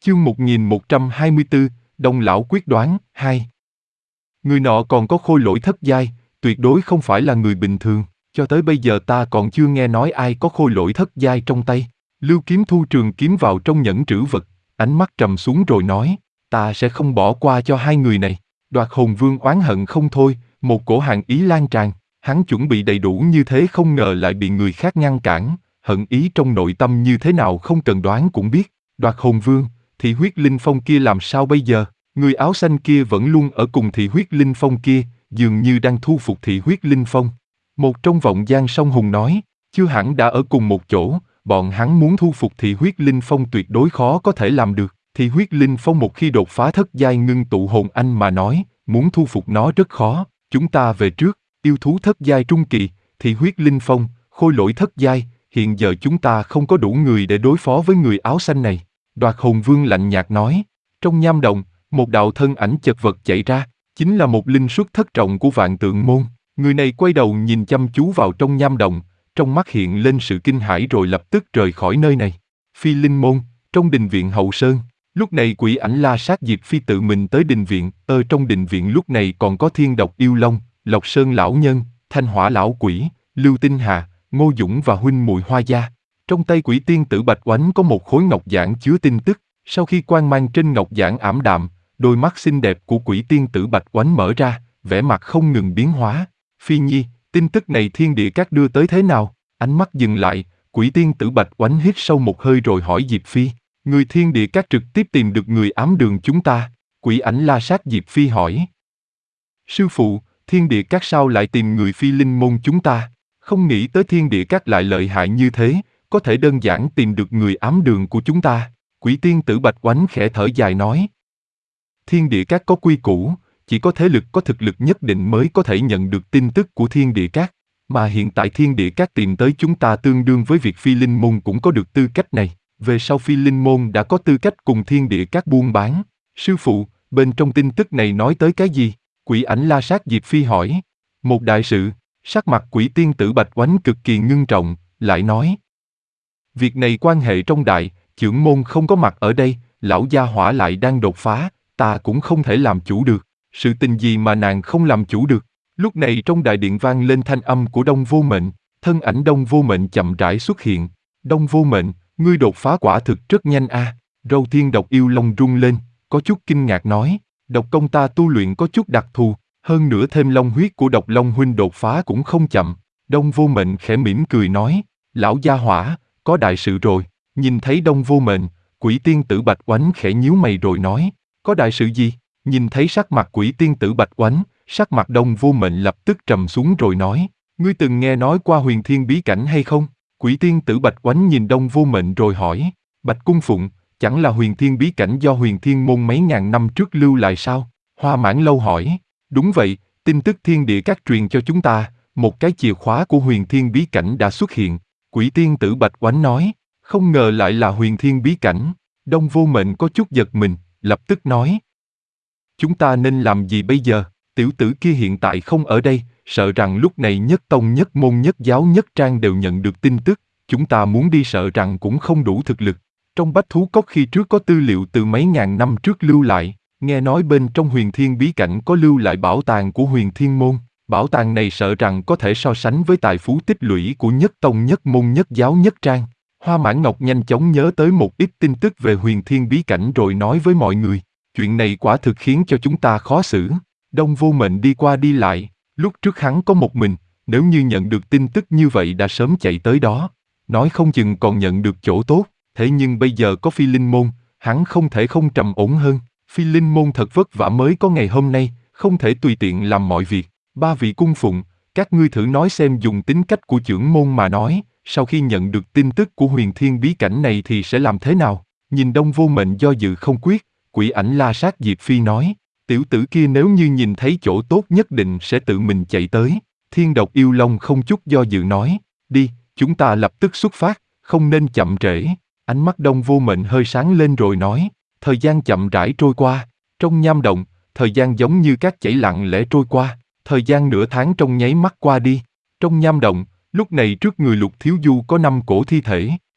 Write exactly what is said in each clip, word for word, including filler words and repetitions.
Chương một nghìn một trăm hai mươi tư, Đông lão quyết đoán, hai. Người nọ còn có khôi lỗi thất giai, tuyệt đối không phải là người bình thường, cho tới bây giờ ta còn chưa nghe nói ai có khôi lỗi thất giai trong tay. Lưu Kiếm thu trường kiếm vào trong nhẫn trữ vật, ánh mắt trầm xuống rồi nói, ta sẽ không bỏ qua cho hai người này. Đoạt Hồn Vương oán hận không thôi, một cổ hàn ý lan tràn, hắn chuẩn bị đầy đủ như thế không ngờ lại bị người khác ngăn cản, hận ý trong nội tâm như thế nào không cần đoán cũng biết. Đoạt Hồn Vương, Thị Huyết Linh Phong kia làm sao bây giờ? Người áo xanh kia vẫn luôn ở cùng Thị Huyết Linh Phong kia, dường như đang thu phục Thị Huyết Linh Phong. Một trong vọng Giang Song Hùng nói, chưa hẳn đã ở cùng một chỗ, bọn hắn muốn thu phục Thị Huyết Linh Phong tuyệt đối khó có thể làm được. Thị Huyết Linh Phong một khi đột phá thất giai ngưng tụ hồn anh mà nói, muốn thu phục nó rất khó. Chúng ta về trước, yêu thú thất giai trung kỳ, Thị Huyết Linh Phong, khôi lỗi thất giai, hiện giờ chúng ta không có đủ người để đối phó với người áo xanh này. Đoạt Hồn Vương lạnh nhạt nói, trong nham động, một đạo thân ảnh chật vật chạy ra, chính là một linh xuất thất trọng của Vạn Tượng Môn. Người này quay đầu nhìn chăm chú vào trong nham động, trong mắt hiện lên sự kinh hãi rồi lập tức rời khỏi nơi này. Phi Linh Môn, trong đình viện Hậu Sơn, lúc này quỷ ảnh La Sát Diệp Phi tự mình tới đình viện, ở trong đình viện lúc này còn có Thiên Độc Yêu Long, Lộc Sơn Lão Nhân, Thanh Hỏa Lão Quỷ, Lưu Tinh Hà, Ngô Dũng và huynh muội Hoa Gia. Trong tay quỷ tiên tử Bạch Oánh có một khối ngọc giản chứa tin tức, sau khi quang mang trên ngọc giản ảm đạm, đôi mắt xinh đẹp của quỷ tiên tử Bạch Oánh mở ra, vẻ mặt không ngừng biến hóa. Phi Nhi, tin tức này Thiên Địa Các đưa tới thế nào? Ánh mắt dừng lại, quỷ tiên tử Bạch Oánh hít sâu một hơi rồi hỏi Diệp Phi. Người Thiên Địa Các trực tiếp tìm được người ám đường chúng ta. Quỷ ảnh La Sát Diệp Phi hỏi. Sư phụ, Thiên Địa Các sao lại tìm người Phi Linh Môn chúng ta? Không nghĩ tới Thiên Địa Các lại lợi hại như thế, có thể đơn giản tìm được người ám đường của chúng ta. Quỷ tiên tử Bạch Oánh khẽ thở dài nói. Thiên Địa Các có quy củ, chỉ có thế lực có thực lực nhất định mới có thể nhận được tin tức của Thiên Địa Các. Mà hiện tại Thiên Địa Các tìm tới chúng ta tương đương với việc Phi Linh Môn cũng có được tư cách này. Về sau Phi Linh Môn đã có tư cách cùng Thiên Địa Các buôn bán. Sư phụ, bên trong tin tức này nói tới cái gì? Quỷ ảnh La Sát Diệp Phi hỏi. Một đại sự, sắc mặt quỷ tiên tử Bạch Oánh cực kỳ ngưng trọng, lại nói. Việc này quan hệ trong đại, trưởng môn không có mặt ở đây, lão gia hỏa lại đang đột phá, ta cũng không thể làm chủ được. Sự tình gì mà nàng không làm chủ được? Lúc này trong đại điện vang lên thanh âm của Đông Vô Mệnh, thân ảnh Đông Vô Mệnh chậm rãi xuất hiện. Đông Vô Mệnh, ngươi đột phá quả thực rất nhanh a. À. Râu Thiên Độc Yêu Long rung lên, có chút kinh ngạc nói, độc công ta tu luyện có chút đặc thù, hơn nữa thêm long huyết của Độc Long huynh đột phá cũng không chậm. Đông Vô Mệnh khẽ mỉm cười nói, lão gia hỏa, có đại sự rồi. Nhìn thấy Đông Vô Mệnh, quỷ tiên tử Bạch Oánh khẽ nhíu mày rồi nói, có đại sự gì? Nhìn thấy sắc mặt quỷ tiên tử Bạch Oánh, sắc mặt Đông Vô Mệnh lập tức trầm xuống rồi nói, ngươi từng nghe nói qua Huyền Thiên bí cảnh hay không? Quỷ tiên tử Bạch Oánh nhìn Đông Vô Mệnh rồi hỏi, Bạch Cung Phụng, chẳng là Huyền Thiên bí cảnh do Huyền Thiên môn mấy ngàn năm trước lưu lại sao? Hoa Mãn Lâu hỏi, đúng vậy, tin tức Thiên Địa Các truyền cho chúng ta, một cái chìa khóa của Huyền Thiên bí cảnh đã xuất hiện. Quỷ tiên tử Bạch Oánh nói, không ngờ lại là Huyền Thiên bí cảnh. Đông Vô Mệnh có chút giật mình, lập tức nói, chúng ta nên làm gì bây giờ? Tiểu tử kia hiện tại không ở đây, sợ rằng lúc này nhất tông nhất môn nhất giáo nhất trang đều nhận được tin tức, chúng ta muốn đi sợ rằng cũng không đủ thực lực. Trong Bách Thú Cốc khi trước có tư liệu từ mấy ngàn năm trước lưu lại, nghe nói bên trong Huyền Thiên bí cảnh có lưu lại bảo tàng của Huyền Thiên môn, bảo tàng này sợ rằng có thể so sánh với tài phú tích lũy của nhất tông nhất môn nhất giáo nhất trang. Hoa Mãn Ngọc nhanh chóng nhớ tới một ít tin tức về Huyền Thiên bí cảnh rồi nói với mọi người, chuyện này quả thực khiến cho chúng ta khó xử. Đông Vô Mệnh đi qua đi lại, lúc trước hắn có một mình, nếu như nhận được tin tức như vậy đã sớm chạy tới đó, nói không chừng còn nhận được chỗ tốt, thế nhưng bây giờ có Phi Linh Môn, hắn không thể không trầm ổn hơn. Phi Linh Môn thật vất vả mới có ngày hôm nay, không thể tùy tiện làm mọi việc. Ba vị cung phụng, các ngươi thử nói xem dùng tính cách của trưởng môn mà nói, sau khi nhận được tin tức của Huyền Thiên bí cảnh này thì sẽ làm thế nào? Nhìn Đông Vô Mệnh do dự không quyết, quỷ ảnh La Sát Diệp Phi nói, tiểu tử kia nếu như nhìn thấy chỗ tốt nhất định sẽ tự mình chạy tới. Thiên Độc Yêu Long không chút do dự nói, đi, chúng ta lập tức xuất phát, không nên chậm trễ. Ánh mắt Đông Vô Mệnh hơi sáng lên rồi nói, thời gian chậm rãi trôi qua, trong nham động, thời gian giống như cát chảy lặng lẽ trôi qua, thời gian nửa tháng trong nháy mắt qua đi. Trong nham động, lúc này trước người Lục Thiếu Du có năm cổ thi thể,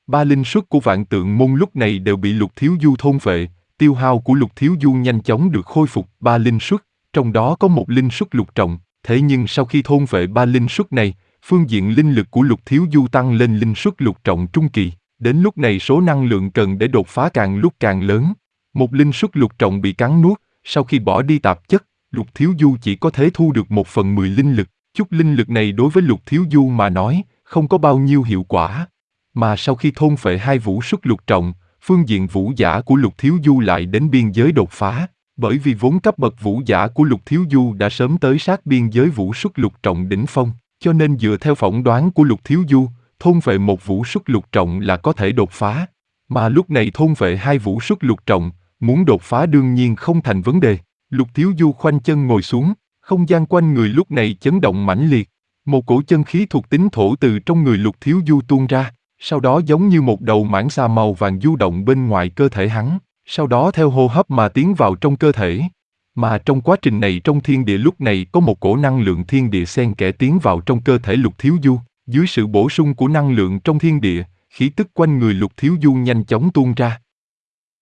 Ba linh suất của vạn tượng môn lúc này đều bị Lục Thiếu Du thôn phệ, tiêu hao của Lục Thiếu Du nhanh chóng được khôi phục ba linh suất, trong đó có một linh suất lục trọng, thế nhưng sau khi thôn phệ ba linh suất này, phương diện linh lực của Lục Thiếu Du tăng lên linh suất lục trọng trung kỳ, đến lúc này số năng lượng cần để đột phá càng lúc càng lớn. Một linh suất lục trọng bị cắn nuốt, sau khi bỏ đi tạp chất, Lục Thiếu Du chỉ có thể thu được một phần mười linh lực, chút linh lực này đối với Lục Thiếu Du mà nói, không có bao nhiêu hiệu quả. Mà sau khi thôn phệ hai vũ suất lục trọng, phương diện vũ giả của Lục Thiếu Du lại đến biên giới đột phá, bởi vì vốn cấp bậc vũ giả của Lục Thiếu Du đã sớm tới sát biên giới vũ suất lục trọng đỉnh phong, cho nên dựa theo phỏng đoán của Lục Thiếu Du, thôn phệ một vũ suất lục trọng là có thể đột phá. Mà lúc này thôn phệ hai vũ suất lục trọng, muốn đột phá đương nhiên không thành vấn đề. Lục Thiếu Du khoanh chân ngồi xuống, không gian quanh người lúc này chấn động mãnh liệt. Một cổ chân khí thuộc tính thổ từ trong người Lục Thiếu Du tuôn ra, sau đó giống như một đầu mãng xà màu vàng du động bên ngoài cơ thể hắn, sau đó theo hô hấp mà tiến vào trong cơ thể. Mà trong quá trình này trong thiên địa lúc này có một cổ năng lượng thiên địa xen kẽ tiến vào trong cơ thể Lục Thiếu Du, dưới sự bổ sung của năng lượng trong thiên địa, khí tức quanh người Lục Thiếu Du nhanh chóng tuôn ra,